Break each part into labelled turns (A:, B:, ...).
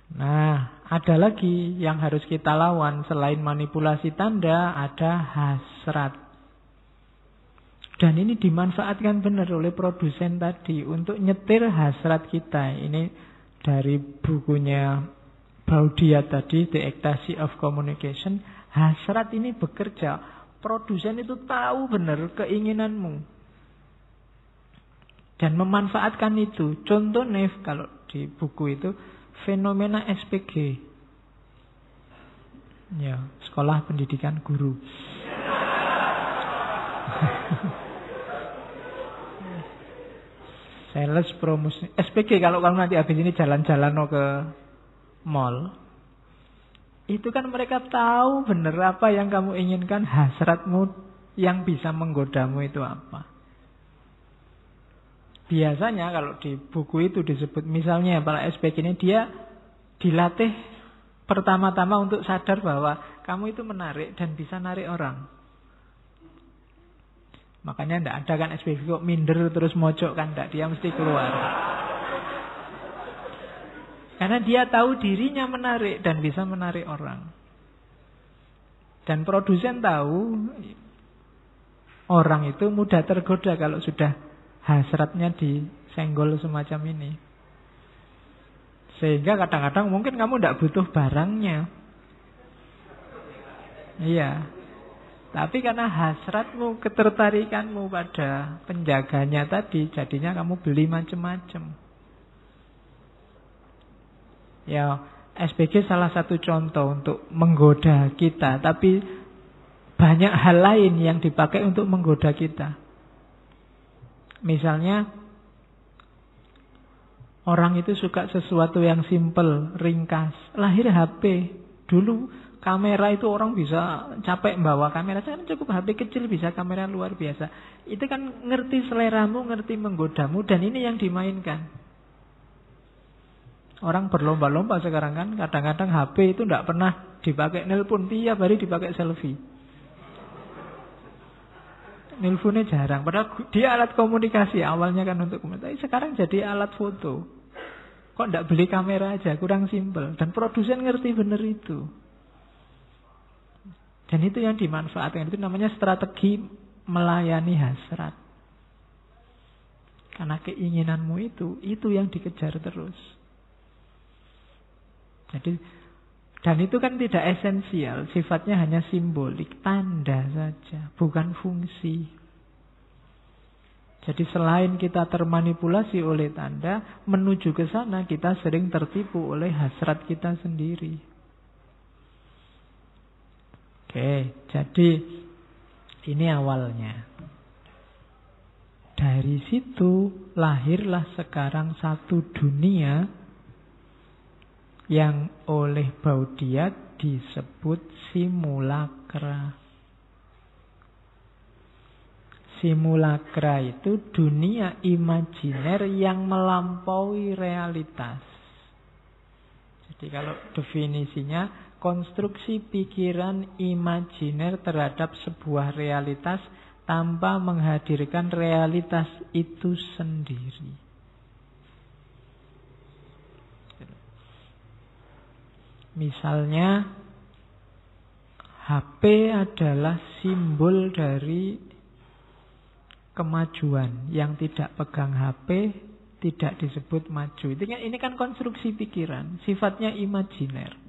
A: Nah, ada lagi yang harus kita lawan. Selain manipulasi tanda, ada hasrat. Dan ini dimanfaatkan benar oleh produsen tadi untuk nyetir hasrat kita. Ini dari bukunya Baudiat tadi, The Ecstasy of Communication. Hasrat ini bekerja. Produsen itu tahu benar keinginanmu. Dan memanfaatkan itu. Contohnya kalau di buku itu, fenomena SPG. Ya, Sekolah Pendidikan Guru. Sales promosi. SPG kalau kamu nanti habis ini jalan-jalan ke mall. Itu kan mereka tahu benar apa yang kamu inginkan, hasratmu yang bisa menggodamu itu apa. Biasanya kalau di buku itu disebut, misalnya para SPG ini dia dilatih pertama-tama untuk sadar bahwa kamu itu menarik dan bisa narik orang. Makanya tidak ada kan SPG kok minder terus mojok kan, tidak, dia mesti keluar. Karena dia tahu dirinya menarik dan bisa menarik orang. Dan produsen tahu orang itu mudah tergoda kalau sudah hasratnya disenggol semacam ini. Sehingga kadang-kadang mungkin kamu tidak butuh barangnya. Iya. Tapi karena hasratmu, ketertarikanmu pada penjaganya tadi, jadinya kamu beli macam-macam. Ya, SPG salah satu contoh untuk menggoda kita, tapi banyak hal lain yang dipakai untuk menggoda kita. Misalnya, orang itu suka sesuatu yang simpel, ringkas. Lahir HP. Dulu kamera itu orang bisa capek bawa kamera. Sekarang cukup HP kecil bisa kamera luar biasa. Itu kan ngerti seleramu, ngerti menggodamu, dan ini yang dimainkan. Orang berlomba-lomba sekarang kan, kadang-kadang HP itu tidak pernah dipakai nelpon, tiap hari dipakai selfie. Nelponnya jarang, padahal dia alat komunikasi awalnya kan untuk komunikasi. Sekarang jadi alat foto. Kok tidak beli kamera aja, kurang simpel. Dan produsen ngerti bener itu. Dan itu yang dimanfaatkan, itu namanya strategi melayani hasrat. Karena keinginanmu itu yang dikejar terus. Jadi, dan itu kan tidak esensial, sifatnya hanya simbolik, tanda saja, bukan fungsi. Jadi selain kita termanipulasi oleh tanda, menuju ke sana kita sering tertipu oleh hasrat kita sendiri. Oke, jadi ini awalnya. Dari situ lahirlah sekarang satu dunia yang oleh Baudiat disebut simulakra. Simulakra itu dunia imajiner yang melampaui realitas. Jadi kalau definisinya, konstruksi pikiran imajiner terhadap sebuah realitas tanpa menghadirkan realitas itu sendiri. Misalnya, HP adalah simbol dari kemajuan. Yang tidak pegang HP tidak disebut maju. Ini kan konstruksi pikiran, sifatnya imajiner.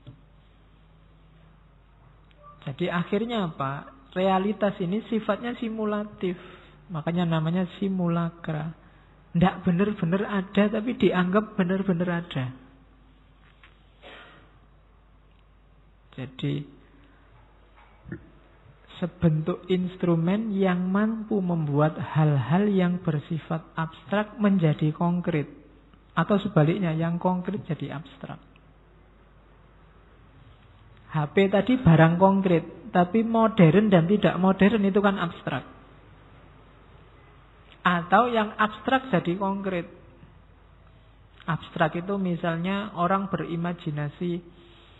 A: Jadi akhirnya apa? Realitas ini sifatnya simulatif. Makanya namanya simulakra. Tidak benar-benar ada, tapi dianggap benar-benar ada. Jadi sebentuk instrumen yang mampu membuat hal-hal yang bersifat abstrak menjadi konkret. Atau sebaliknya, yang konkret jadi abstrak. HP tadi barang konkret, tapi modern dan tidak modern itu kan abstrak. Atau yang abstrak jadi konkret. Abstrak itu misalnya orang berimajinasi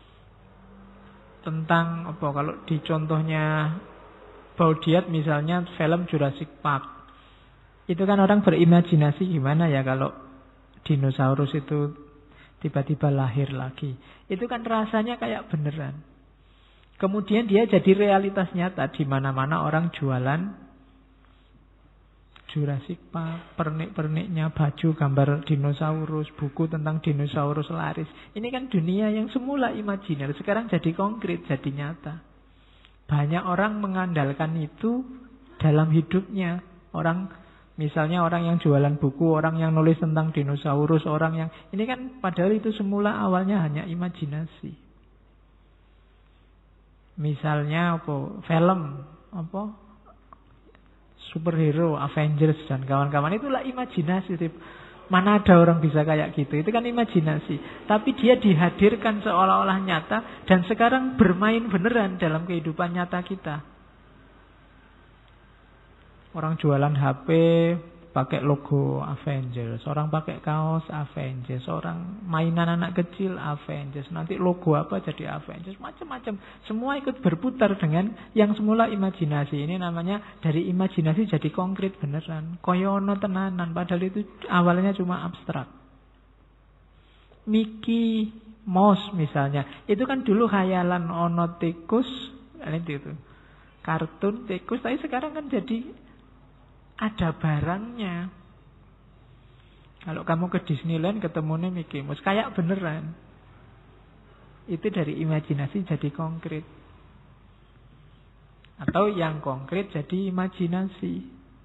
A: tentang apa, kalau di contohnya Baudiat misalnya film Jurassic Park. Itu kan orang berimajinasi gimana ya kalau dinosaurus itu tiba-tiba lahir lagi. Itu kan rasanya kayak beneran. Kemudian dia jadi realitas nyata. Di mana-mana orang jualan Jurassic Park, pernik-perniknya, baju gambar dinosaurus, buku tentang dinosaurus laris. Ini kan dunia yang semula imajiner, sekarang jadi konkret, jadi nyata. Banyak orang mengandalkan itu dalam hidupnya. Misalnya orang yang jualan buku, orang yang nulis tentang dinosaurus, orang yang... Ini kan padahal itu semula awalnya hanya imajinasi. Misalnya film, superhero, Avengers dan kawan-kawan, itulah imajinasi. Mana ada orang bisa kayak gitu? Itu kan imajinasi. Tapi dia dihadirkan seolah-olah nyata dan sekarang bermain beneran dalam kehidupan nyata kita. Orang jualan HP pakai logo Avengers, orang pakai kaos Avengers, orang mainan anak kecil Avengers, nanti logo apa jadi Avengers, macam-macam. Semua ikut berputar dengan yang semula imajinasi. Ini namanya dari imajinasi jadi konkret beneran. Koyono tenanan, padahal itu awalnya cuma abstrak. Mickey Mouse misalnya, itu kan dulu khayalan ono tikus, itu kartun tikus, tapi sekarang kan jadi ada barangnya. Kalau kamu ke Disneyland ketemunya Mickey Mouse, kayak beneran. Itu dari imajinasi jadi konkret. Atau yang konkret jadi imajinasi.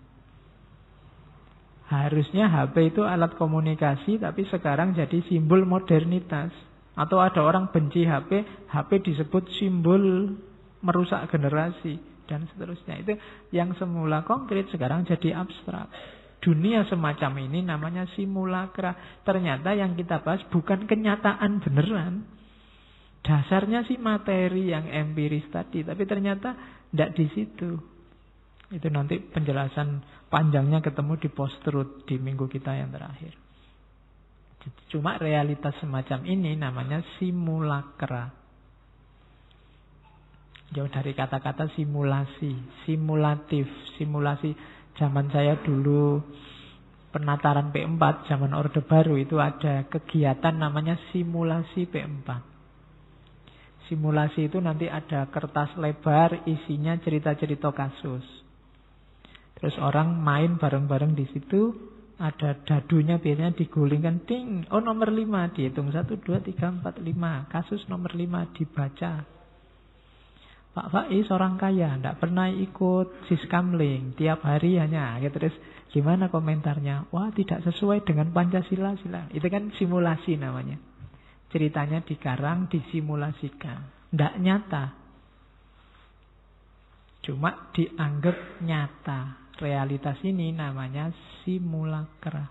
A: Harusnya HP itu alat komunikasi, tapi sekarang jadi simbol modernitas. Atau ada orang benci HP, HP disebut simbol merusak generasi. Dan seterusnya. Itu yang semula konkret sekarang jadi abstrak. Dunia semacam ini namanya simulakra. Ternyata yang kita bahas bukan kenyataan beneran. Dasarnya sih materi yang empiris tadi, tapi ternyata tidak di situ. Itu nanti penjelasan panjangnya ketemu di post-truth di minggu kita yang terakhir. Cuma realitas semacam ini namanya simulakra. Jauh dari kata-kata simulasi, simulatif, simulasi. Zaman saya dulu penataran P4, zaman Orde Baru, itu ada kegiatan namanya simulasi P4. Simulasi itu nanti ada kertas lebar, isinya cerita-cerita kasus. Terus orang main bareng-bareng di situ, ada dadunya biasanya digulingkan, ting, oh nomor 5, dihitung 1, 2, 3, 4, 5, kasus nomor 5 dibaca. Pak Faiz orang kaya, tidak pernah ikut siskamling, tiap hari hanya. Terus gimana komentarnya? Wah, tidak sesuai dengan Pancasila. Itu kan simulasi namanya. Ceritanya dikarang, disimulasikan. Tidak nyata. Cuma dianggap nyata. Realitas ini namanya simulakra.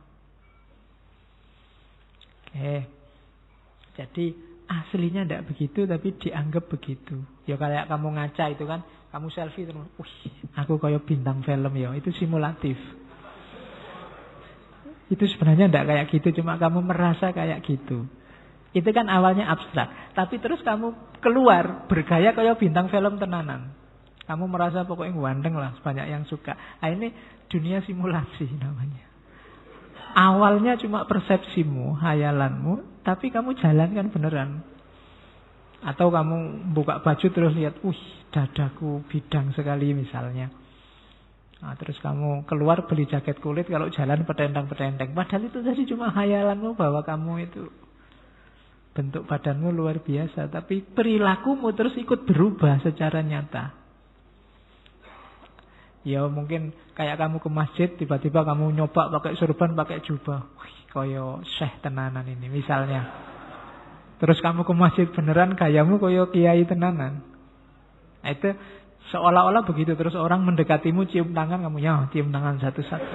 A: Oke. Jadi aslinya tidak begitu, tapi dianggap begitu. Ya kayak kamu ngaca itu kan, kamu selfie terus, aku kayak bintang film ya, itu simulatif. Itu sebenarnya tidak kayak gitu, cuma kamu merasa kayak gitu. Itu kan awalnya abstrak, tapi terus kamu keluar bergaya kayak bintang film tenanan. Kamu merasa pokoknya ganteng lah, banyak yang suka. Nah, ini dunia simulasi namanya. Awalnya cuma persepsimu, hayalanmu, tapi kamu jalankan beneran. Atau kamu buka baju terus lihat, dadaku bidang sekali misalnya. Nah, terus kamu keluar beli jaket kulit, kalau jalan petenteng-petenteng. Padahal itu tadi cuma hayalanmu bahwa kamu itu bentuk badanmu luar biasa. Tapi perilakumu terus ikut berubah secara nyata. Ya mungkin kayak kamu ke masjid, tiba-tiba kamu nyoba pakai surban, pakai jubah. Koyo syekh tenanan ini misalnya. Terus kamu ke masjid beneran gayamu koyo kiai tenanan. Nah, itu seolah-olah begitu. Terus orang mendekatimu cium tangan, kamu ya cium tangan satu-satu.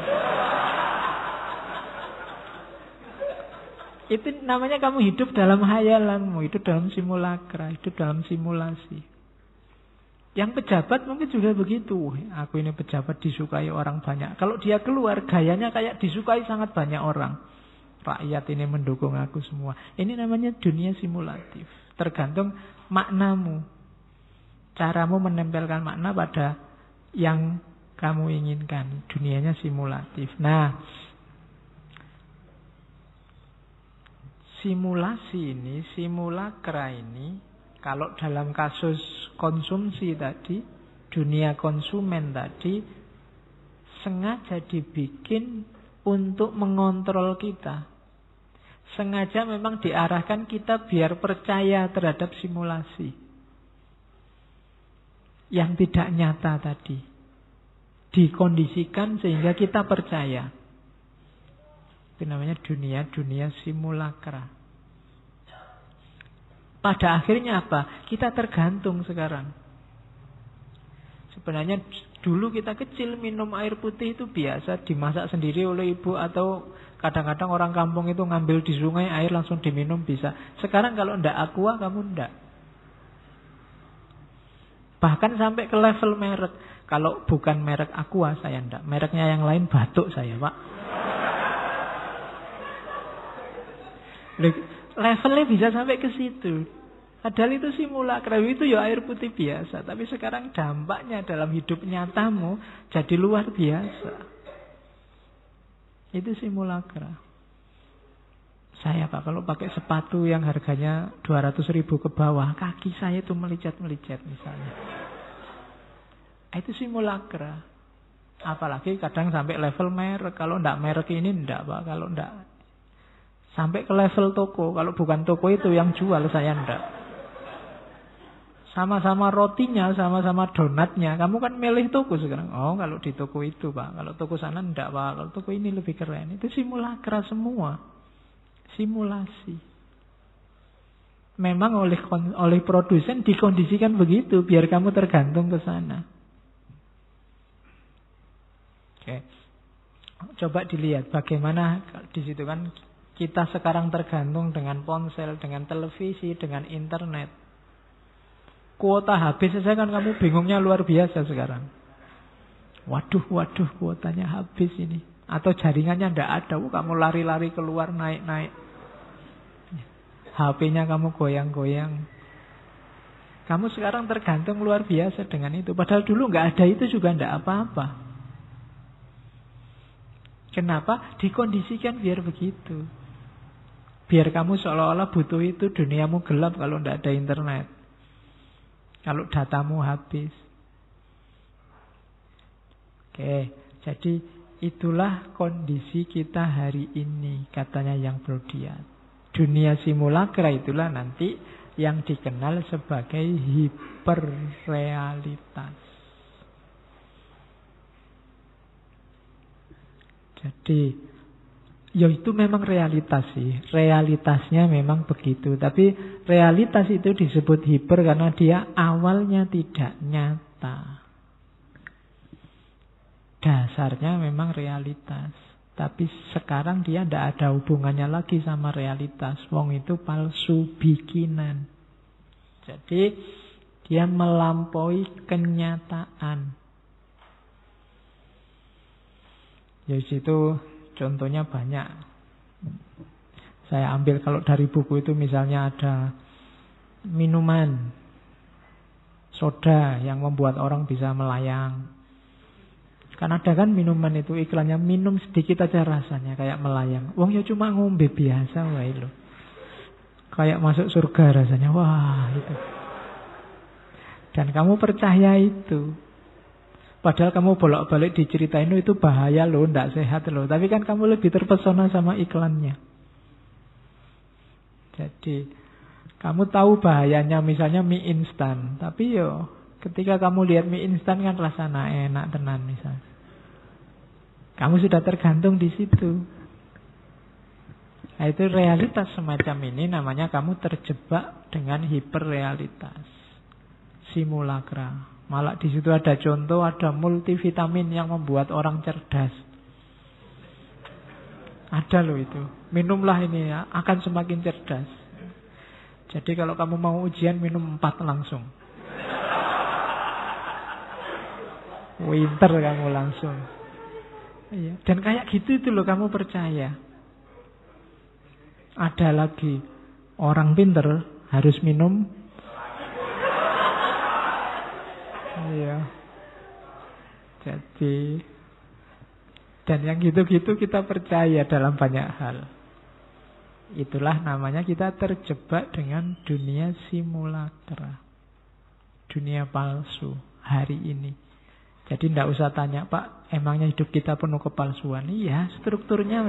A: Itu namanya kamu hidup dalam hayalanmu, hidup dalam simulakra, hidup dalam simulasi. Yang pejabat mungkin juga begitu. Aku ini pejabat disukai orang banyak. Kalau dia keluar gayanya kayak disukai sangat banyak orang. Rakyat ini mendukung aku semua. Ini namanya dunia simulatif. Tergantung maknamu. Caramu menempelkan makna pada yang kamu inginkan. Dunianya simulatif. Nah, simulasi ini, simulakra ini, kalau dalam kasus konsumsi tadi, dunia konsumen tadi, sengaja dibikin untuk mengontrol kita. Sengaja memang diarahkan kita biar percaya terhadap simulasi yang tidak nyata tadi. Dikondisikan sehingga kita percaya. Itu namanya dunia simulakra. Pada akhirnya apa? Kita tergantung sekarang. Sebenarnya dulu kita kecil minum air putih itu biasa, dimasak sendiri oleh ibu, atau kadang-kadang orang kampung itu ngambil di sungai air langsung diminum bisa. Sekarang kalau ndak aqua kamu ndak. Bahkan sampai ke level merek. Kalau bukan merek aqua saya ndak. Mereknya yang lain batuk saya, Pak. Levelnya bisa sampai ke situ. Padahal itu simulakra, itu ya air putih biasa. Tapi sekarang dampaknya dalam hidup nyatamu jadi luar biasa. Itu simulakra. Saya Pak, kalau pakai sepatu yang harganya 200.000 ke bawah, kaki saya itu melicet-melicet misalnya. Itu simulakra. Apalagi kadang sampai level merek. Kalau ndak merek ini ndak Pak. Kalau ndak sampai ke level toko. Kalau bukan toko itu yang jual, saya ndak. Sama-sama rotinya, sama-sama donatnya. Kamu kan milih toko sekarang. Oh, kalau di toko itu Pak. Kalau toko sana enggak Pak. Kalau toko ini lebih keren. Itu simulakra semua. Simulasi. Memang oleh produsen dikondisikan begitu. Biar kamu tergantung ke sana. Oke. Coba dilihat bagaimana di situ kan. Kita sekarang tergantung dengan ponsel, dengan televisi, dengan internet. Kuota habis saja kan kamu bingungnya luar biasa sekarang. Waduh, kuotanya habis ini. Atau jaringannya ndak ada, kamu lari-lari keluar, naik-naik. HP-nya kamu goyang-goyang. Kamu sekarang tergantung luar biasa dengan itu. Padahal dulu nggak ada itu juga ndak apa-apa. Kenapa? Dikondisikan biar begitu. Biar kamu seolah-olah butuh itu, duniamu gelap kalau ndak ada internet. Kalau datamu habis. Oke, jadi itulah kondisi kita hari ini, katanya yang Brodiat. Dunia simulakra itulah nanti yang dikenal sebagai hiperrealitas. Jadi ya itu memang realitas sih. Realitasnya memang begitu. Tapi realitas itu disebut hiper karena dia awalnya tidak nyata. Dasarnya memang realitas. Tapi sekarang dia tidak ada hubungannya lagi sama realitas. Wong itu palsu bikinan. Jadi dia melampaui kenyataan. Ya situ contohnya banyak. Saya ambil kalau dari buku itu misalnya ada minuman soda yang membuat orang bisa melayang. Kan ada kan minuman itu iklannya minum sedikit aja rasanya kayak melayang. Wong ya cuma ngombe biasa wae lho. Kayak masuk surga rasanya. Wah, itu. Dan kamu percaya itu. Padahal kamu bolak-balik diceritain itu bahaya loh, ndak sehat loh. Tapi kan kamu lebih terpesona sama iklannya. Jadi kamu tahu bahayanya misalnya mie instan. Tapi yo ketika kamu lihat mie instan kan rasanya enak tenan misalnya. Kamu sudah tergantung di situ. Nah, itu realitas semacam ini namanya kamu terjebak dengan hiperrealitas. Simulakra. Malah di situ ada contoh, ada multivitamin yang membuat orang cerdas. Ada loh itu. Minumlah ini ya, akan semakin cerdas. Jadi kalau kamu mau ujian minum 4 langsung. Winter kamu langsung. Iya. Dan kayak gitu itu loh kamu percaya. Ada lagi orang pinter harus minum. Iya. Jadi dan yang gitu-gitu kita percaya dalam banyak hal. Itulah namanya kita terjebak dengan dunia simulakra. Dunia palsu hari ini. Jadi tidak usah tanya, Pak, emangnya hidup kita penuh kepalsuan? Iya, strukturnya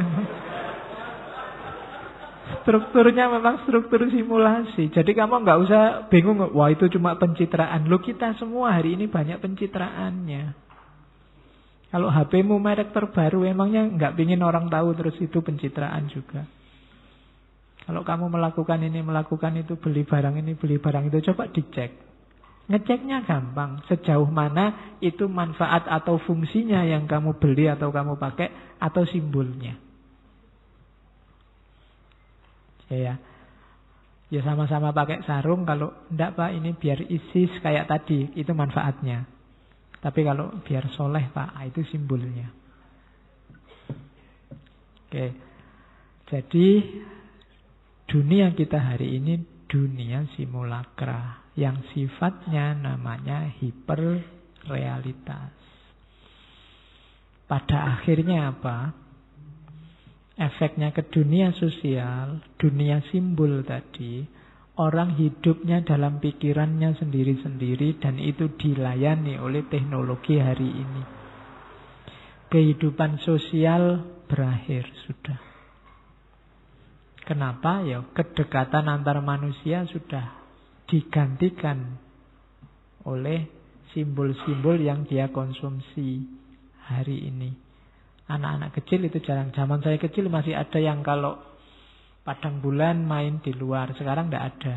A: memang struktur simulasi. Jadi kamu nggak usah bingung, wah itu cuma pencitraan. Loh, kita semua hari ini banyak pencitraannya. Kalau HP-mu merek terbaru, emangnya nggak pingin orang tahu terus itu pencitraan juga. Kalau kamu melakukan ini, melakukan itu, beli barang ini, beli barang itu, coba dicek. Ngeceknya gampang. Sejauh mana itu manfaat atau fungsinya yang kamu beli atau kamu pakai, atau simbolnya. Ya sama-sama pakai sarung. Kalau enggak, Pak, ini biar ISIS kayak tadi, itu manfaatnya. Tapi kalau biar soleh, Pak, itu simbolnya. Oke. Jadi dunia kita hari ini dunia simulakra yang sifatnya namanya hiperrealitas. Pada akhirnya apa? Efeknya ke dunia sosial, dunia simbol tadi, orang hidupnya dalam pikirannya sendiri-sendiri dan itu dilayani oleh teknologi hari ini. Kehidupan sosial berakhir sudah. Kenapa? Ya, kedekatan antar manusia sudah digantikan oleh simbol-simbol yang dia konsumsi hari ini. Anak-anak kecil itu jarang. Zaman saya kecil masih ada yang kalau padang bulan main di luar. Sekarang tidak ada.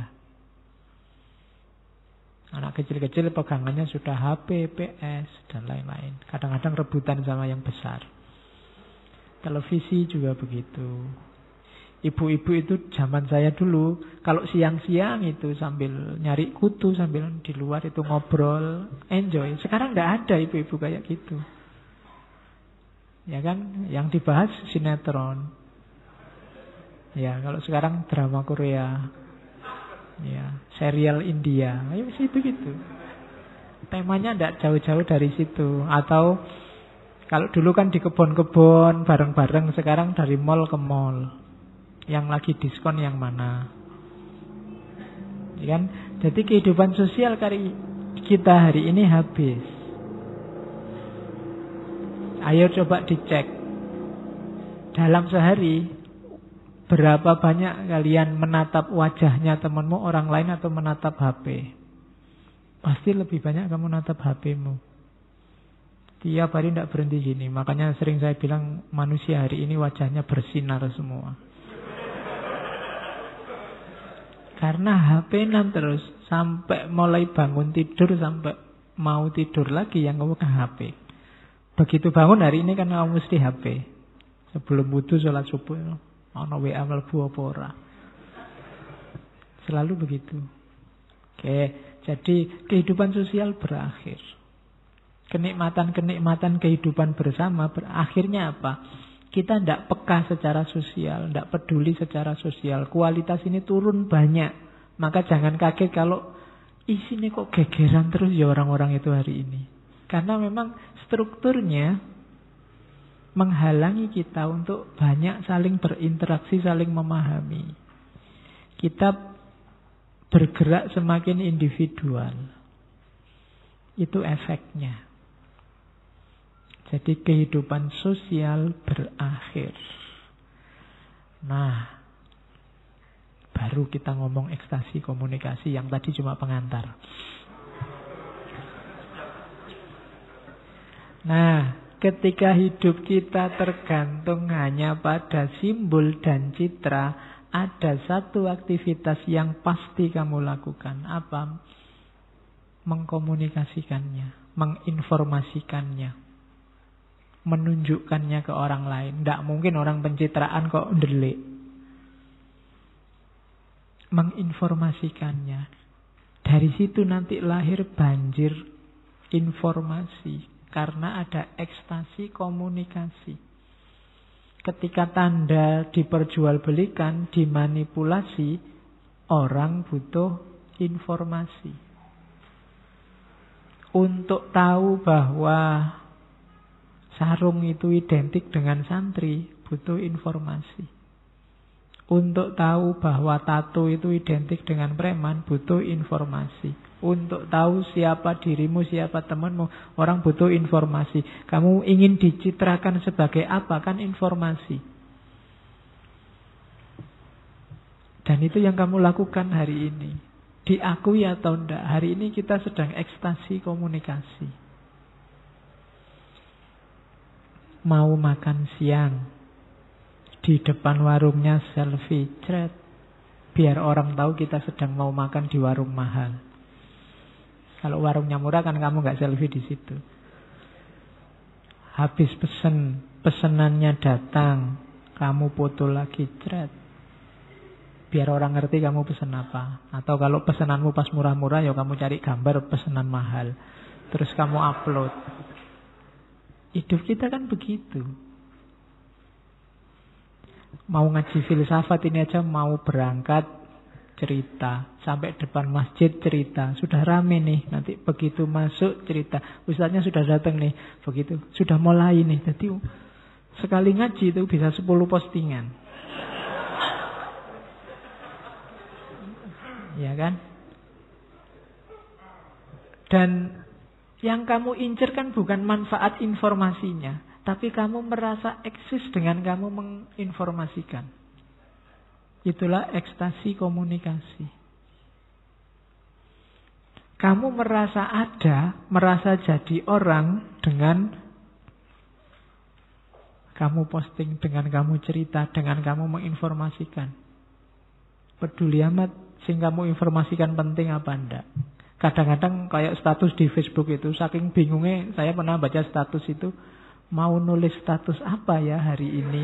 A: Anak kecil-kecil pegangannya sudah HP, PS, dan lain-lain. Kadang-kadang rebutan sama yang besar. Televisi juga begitu. Ibu-ibu itu zaman saya dulu, kalau siang-siang itu sambil nyari kutu, sambil di luar itu ngobrol, enjoy. Sekarang tidak ada ibu-ibu kayak gitu. Ya kan, yang dibahas sinetron. Ya, kalau sekarang drama Korea. Ya, serial India. Ayo situ gitu. Temanya tidak jauh-jauh dari situ. Atau kalau dulu kan di kebun-kebun bareng-bareng, sekarang dari mall ke mall. Yang lagi diskon yang mana? Ya kan? Jadi kehidupan sosial kita hari ini habis. Ayo coba dicek. Dalam sehari berapa banyak kalian menatap wajahnya temanmu orang lain atau menatap HP? Pasti lebih banyak kamu menatap HP-mu. Tiap hari tidak berhenti gini. Makanya sering saya bilang manusia hari ini wajahnya bersinar semua. Karena HP-nan terus sampai mulai bangun tidur sampai mau tidur lagi yang kamu ke HP. Begitu bangun hari ini kan kamu mesti HP. Sebelum wudu sholat subuh, ono WA mlebu apa ora. Selalu begitu. Oke, jadi kehidupan sosial berakhir. Kenikmatan-kenikmatan kehidupan bersama berakhirnya apa? Kita tidak peka secara sosial, tidak peduli secara sosial. Kualitas ini turun banyak. Maka jangan kaget kalau isinya kok gegeran terus ya orang-orang itu hari ini. Karena memang strukturnya menghalangi kita untuk banyak saling berinteraksi, saling memahami. Kita bergerak semakin individual. Itu efeknya. Jadi kehidupan sosial berakhir. Nah, baru kita ngomong ekstasi komunikasi yang tadi cuma pengantar. Nah, ketika hidup kita tergantung hanya pada simbol dan citra, ada satu aktivitas yang pasti kamu lakukan. Apa? Mengkomunikasikannya, menginformasikannya, menunjukkannya ke orang lain. Tidak mungkin orang pencitraan kok ndelik. Menginformasikannya. Dari situ nanti lahir banjir informasi. Karena ada ekstasi komunikasi. Ketika tanda diperjualbelikan, dimanipulasi, orang butuh informasi. Untuk tahu bahwa sarung itu identik dengan santri, butuh informasi. Untuk tahu bahwa tato itu identik dengan preman, butuh informasi. Untuk tahu siapa dirimu, siapa temanmu, orang butuh informasi. Kamu ingin dicitrakan sebagai apa? Kan informasi. Dan itu yang kamu lakukan hari ini. Diakui atau enggak, hari ini kita sedang ekstasi komunikasi. Mau makan siang, di depan warungnya selfie, cret. Biar orang tahu kita sedang mau makan di warung mahal. Kalau warungnya murah kan kamu nggak selfie di situ. Habis pesenannya datang, kamu foto lagi, cret. Biar orang ngerti kamu pesen apa. Atau kalau pesenanmu pas murah-murah, ya kamu cari gambar pesenan mahal. Terus kamu upload. Hidup kita kan begitu. Mau ngaji filsafat ini aja, mau berangkat cerita, sampai depan masjid cerita, sudah rame nih, nanti begitu masuk cerita, ustadznya sudah datang nih, begitu sudah mulai nih, jadi sekali ngaji itu bisa 10 postingan, ya kan? Dan yang kamu incer kan bukan manfaat informasinya, tapi kamu merasa eksis dengan kamu menginformasikan. Itulah ekstasi komunikasi. Kamu merasa ada, merasa jadi orang dengan kamu posting, dengan kamu cerita, dengan kamu menginformasikan. Peduli amat, sing kamu informasikan penting apa enggak. Kadang-kadang kayak status di Facebook itu, saking bingungnya saya pernah baca status itu, mau nulis status apa ya hari ini?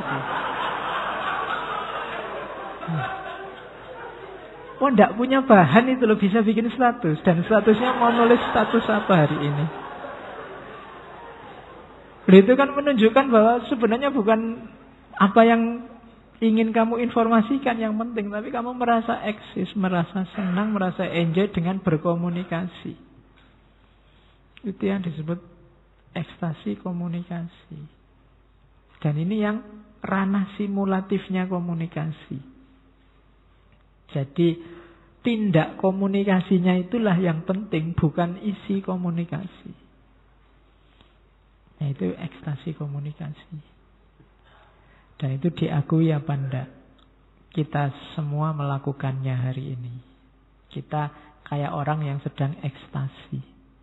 A: Oh, enggak punya bahan itu loh, bisa bikin status. Dan statusnya mau nulis status apa hari ini. Itu kan menunjukkan bahwa sebenarnya bukan apa yang ingin kamu informasikan yang penting, tapi kamu merasa eksis, merasa senang, merasa enjoy dengan berkomunikasi. Itu yang disebut ekstasi komunikasi. Dan ini yang ranah simulatifnya komunikasi. Jadi tindak komunikasinya itulah yang penting, bukan isi komunikasi. Nah, itu ekstasi komunikasi. Dan itu diakui apa enggak? Kita semua melakukannya hari ini. Kita kayak orang yang sedang ekstasi.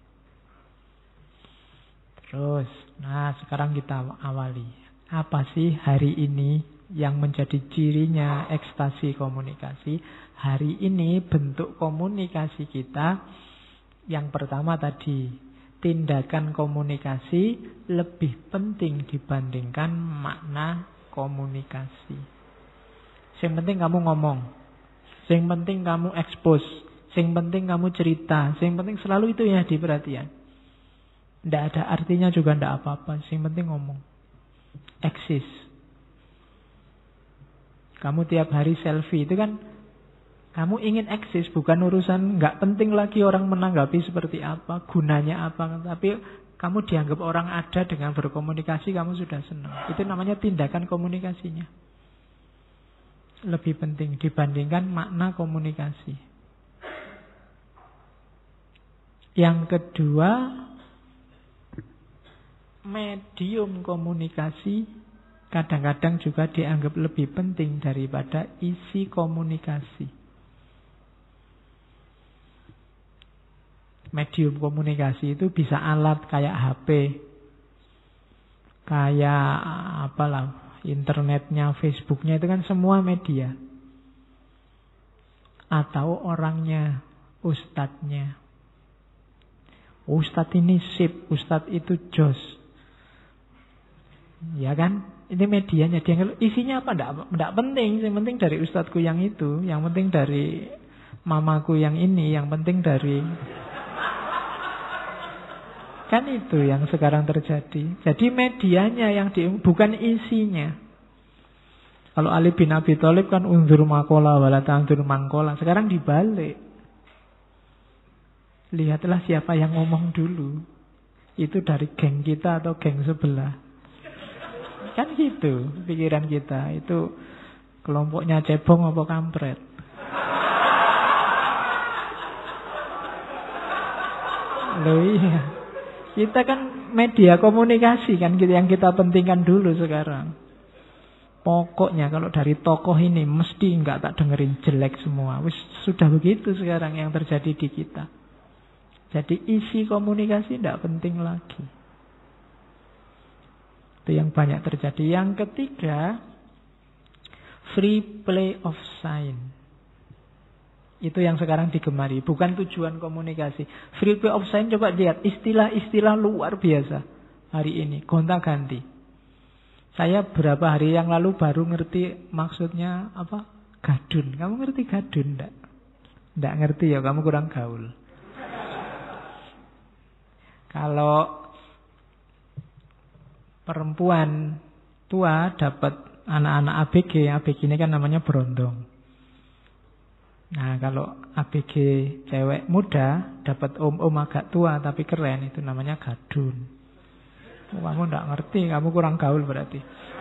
A: Terus, nah sekarang kita awali. Apa sih hari ini yang menjadi cirinya ekstasi komunikasi? Hari ini bentuk komunikasi kita yang pertama tadi, tindakan komunikasi lebih penting dibandingkan makna komunikasi. Yang penting kamu ngomong, yang penting kamu expose, yang penting kamu cerita, yang penting selalu itu ya diperhatikan. Tidak ada artinya juga tidak apa-apa, yang penting ngomong, eksis. Kamu tiap hari selfie itu kan kamu ingin eksis, bukan urusan, nggak penting lagi orang menanggapi seperti apa, gunanya apa, tapi kamu dianggap orang ada dengan berkomunikasi, kamu sudah senang. Itu namanya tindakan komunikasinya. Lebih penting dibandingkan makna komunikasi. Yang kedua, medium komunikasi kadang-kadang juga dianggap lebih penting daripada isi komunikasi. Medium komunikasi itu bisa alat kayak HP, kayak apalah, internetnya, Facebooknya, itu kan semua media. Atau orangnya, ustadznya. Ustadz ini sip, ustadz itu jos. Ya kan? Ini medianya. Dia isinya apa? Tidak penting. Yang penting dari ustadzku yang itu. Yang penting dari mamaku yang ini. Yang penting dari... Kan itu yang sekarang terjadi. Jadi medianya yang bukan isinya. Kalau Ali bin Abi Thalib kan unzur makola wala ta'unzur mangkola. Sekarang dibalik. Lihatlah siapa yang ngomong dulu. Itu dari geng kita atau geng sebelah. Kan gitu pikiran kita. Itu Kelompoknya cebong apa kampret? Loh iya. Kita kan media komunikasi kan yang kita pentingkan dulu sekarang. Pokoknya kalau dari tokoh ini mesti nggak tak dengerin jelek semua. Wis sudah begitu sekarang yang terjadi di kita. Jadi isi komunikasi tidak penting lagi. Itu yang banyak terjadi. Yang ketiga, free play of sign. Itu yang sekarang digemari, bukan tujuan komunikasi. Free play of sign, coba lihat istilah-istilah luar biasa hari ini, gonta-ganti. Saya beberapa hari yang lalu baru ngerti maksudnya apa? Gadun. Kamu ngerti gadun enggak? Enggak ngerti ya, kamu kurang gaul. Kalau perempuan tua dapat anak-anak ABG, ABG ini kan namanya berondong. Nah, kalau ABG cewek muda dapat om-om agak tua tapi keren, itu namanya gadun. Kamu enggak ngerti, kamu kurang gaul berarti.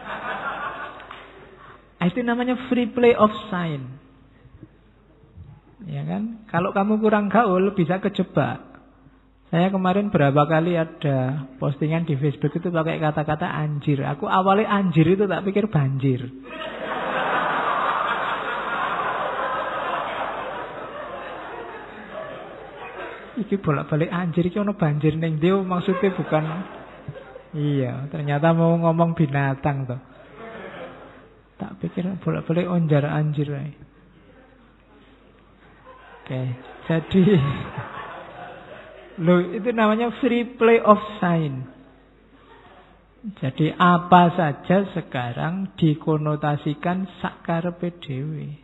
A: Itu namanya free play of sign. Ya kan? Kalau kamu kurang gaul bisa kejebak. Saya kemarin berapa kali ada postingan di Facebook itu pakai kata-kata anjir. Aku awalnya anjir itu tak pikir banjir. Iki bolak-balik anjir, iki ono banjir ning ndi, maksudnya bukan. Iya, ternyata mau ngomong binatang toh. Tak pikir bolak-balik onjar anjir. Oke, jadi loh, itu namanya free play of sign. Jadi apa saja sekarang dikonotasikan sakarepe dhewe.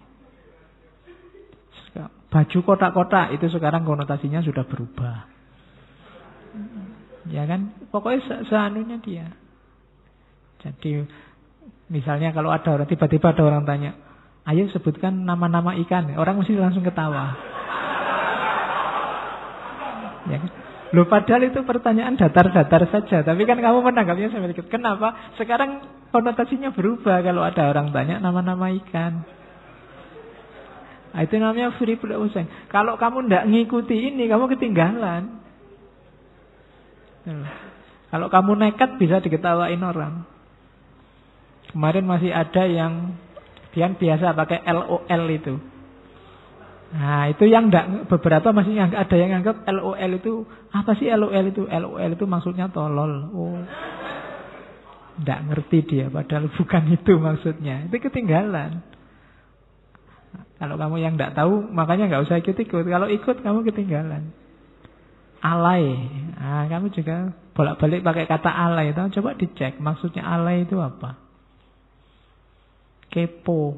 A: Baju kotak-kotak itu sekarang konotasinya sudah berubah. Ya kan? Pokoknya seanunya dia. Jadi misalnya kalau ada orang, tiba-tiba ada orang tanya, ayo sebutkan nama-nama ikan. Orang mesti langsung ketawa. Ya kan? Loh, padahal itu pertanyaan datar-datar saja. Tapi kan kamu menanggapnya sambil ikut. Kenapa? Sekarang konotasinya berubah kalau ada orang tanya nama-nama ikan. Itu namanya free play of sign. Kalau kamu tidak ngikuti ini, kamu ketinggalan. Kalau kamu nekat bisa diketawain orang. Kemarin masih ada yang dia biasa pakai LOL itu. Nah, itu yang enggak, beberapa masih ada yang anggap LOL itu apa sih LOL itu? LOL itu maksudnya tolol. Oh. Enggak ngerti dia, padahal bukan itu maksudnya. Itu ketinggalan. Kalau kamu yang enggak tahu, makanya enggak usah ikut-ikut. Kalau ikut kamu ketinggalan. Alay. Nah, kamu juga bolak-balik pakai kata alay. Coba dicek maksudnya alay itu apa? Kepo.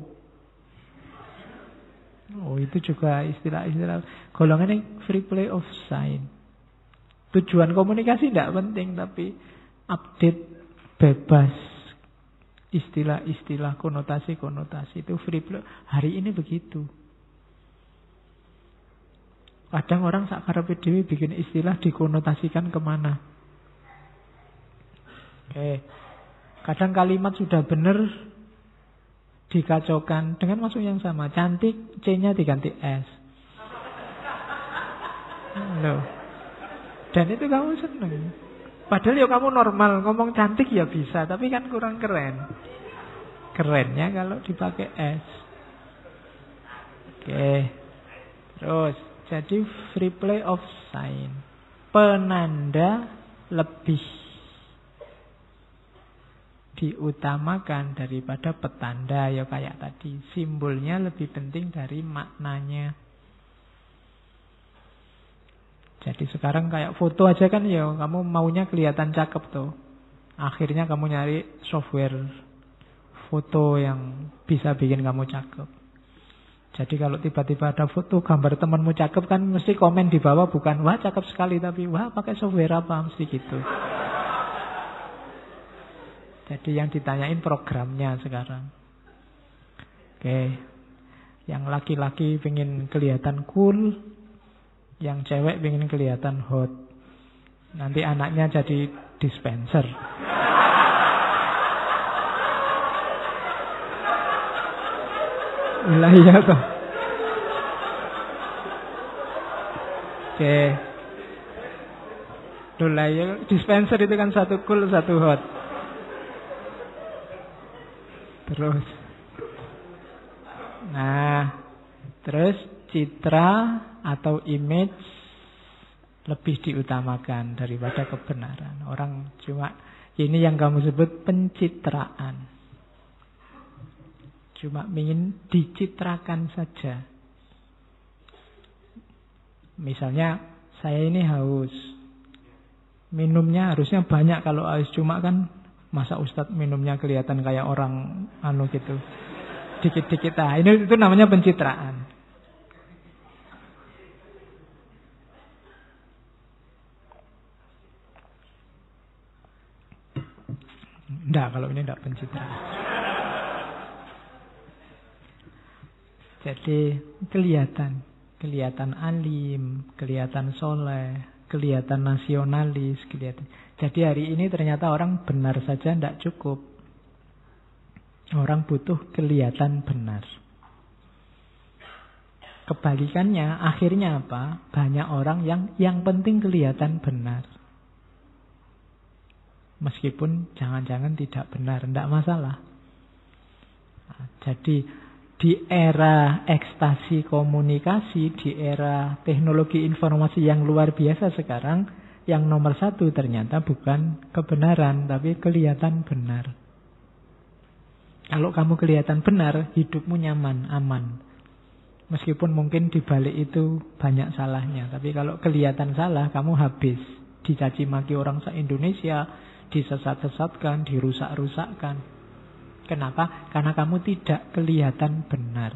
A: Oh, itu juga istilah-istilah golongannya free play of sign. Tujuan komunikasi tidak penting, tapi update bebas istilah-istilah, konotasi-konotasi itu free play. Hari ini begitu. Kadang orang sakarepe dhewe bikin istilah dikonotasikan kemana. Oke. Kadang kalimat sudah benar dikacaukan dengan maksud yang sama. Cantik, C-nya diganti S. Loh. Dan itu kamu seneng. Padahal ya kamu normal, ngomong cantik ya bisa, tapi kan kurang keren. Kerennya kalau dipakai S. Oke. Terus, jadi free play of sign. Penanda lebih diutamakan daripada petanda, ya kayak tadi. Simbolnya lebih penting dari maknanya. Jadi sekarang kayak foto aja kan ya, kamu maunya kelihatan cakep tuh. Akhirnya kamu nyari software foto yang bisa bikin kamu cakep. Jadi kalau tiba-tiba ada foto gambar temanmu cakep kan mesti komen di bawah bukan wah cakep sekali, tapi wah pakai software apa, mesti gitu. Jadi yang ditanyain programnya sekarang. Oke. Yang laki-laki pengen kelihatan cool, yang cewek pengen kelihatan hot. Nanti anaknya jadi dispenser. Lah iya toh. Oke. Lah ya dispenser itu kan satu cool satu hot. Terus. Nah, terus citra atau image lebih diutamakan daripada kebenaran. Orang cuma ini yang kamu sebut pencitraan. Cuma ingin dicitrakan saja. Misalnya saya ini haus. Minumnya harusnya banyak kalau haus, cuma kan masa Ustadz minumnya kelihatan kayak orang gitu. Dikit-dikit. Nah, itu namanya pencitraan. Enggak, kalau ini enggak pencitraan. Jadi kelihatan alim, kelihatan soleh, kelihatan nasionalis, kelihatan. Jadi hari ini ternyata orang benar saja enggak cukup. Orang butuh kelihatan benar. Kebalikannya, akhirnya apa? Banyak orang yang penting kelihatan benar. Meskipun jangan-jangan tidak benar, tidak masalah. Nah, jadi di era ekstasi komunikasi, di era teknologi informasi yang luar biasa sekarang, yang nomor satu ternyata bukan kebenaran, tapi kelihatan benar. Kalau kamu kelihatan benar, hidupmu nyaman, aman. Meskipun mungkin di balik itu banyak salahnya, tapi kalau kelihatan salah, kamu habis. Dicaci maki orang se-Indonesia, disesat-sesatkan, dirusak-rusakkan. Kenapa? Karena kamu tidak kelihatan benar.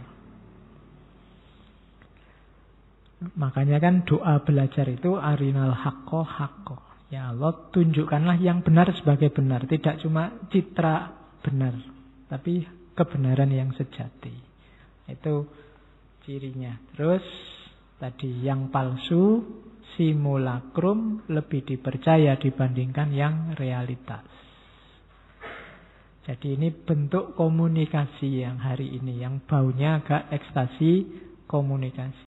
A: Makanya kan doa belajar itu arinal haqqo haqqo. Ya Allah, tunjukkanlah yang benar sebagai benar. Tidak cuma citra benar, tapi kebenaran yang sejati. Itu cirinya. Terus tadi yang palsu, simulakrum lebih dipercaya dibandingkan yang realitas. Jadi ini bentuk komunikasi yang hari ini, yang baunya agak ekstasi komunikasi.